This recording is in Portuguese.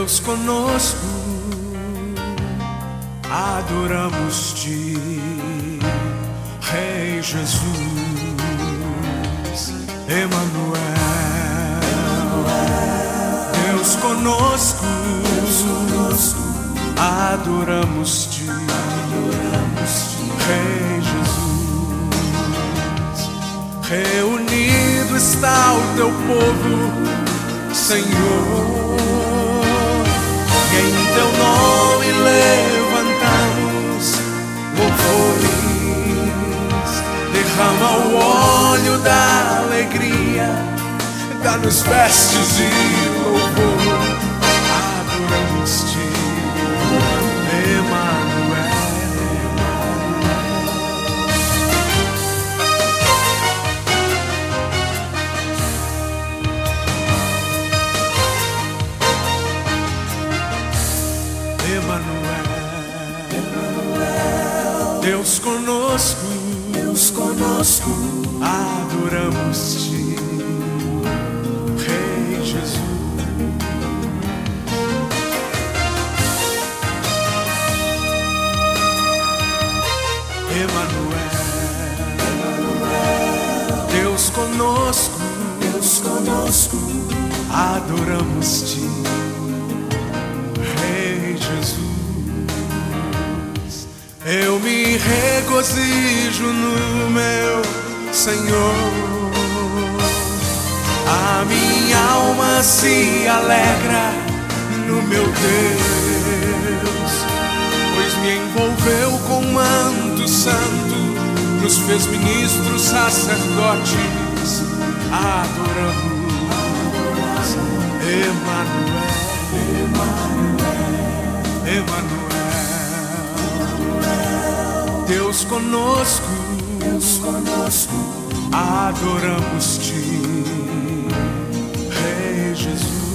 Deus conosco, adoramos-te, Rei Jesus, Emanuel. Deus conosco, adoramos-te, Rei Jesus. Reunido está o teu povo, Senhor, e em teu nome levantamos louvores. Derrama o óleo da alegria, dá-nos vestes de louvor. Adoramos-te, Emanuel. Deus conosco, adoramos-te, Rei Jesus. Emanuel. Deus conosco, adoramos-te, Rei Jesus. Eu me regozijo no meu Senhor, a minha alma se alegra no meu Deus, pois me envolveu com manto santo, nos fez ministros, sacerdotes. Adoramos, Emanuel, Emanuel. Deus conosco, adoramos-te, Rei Jesus.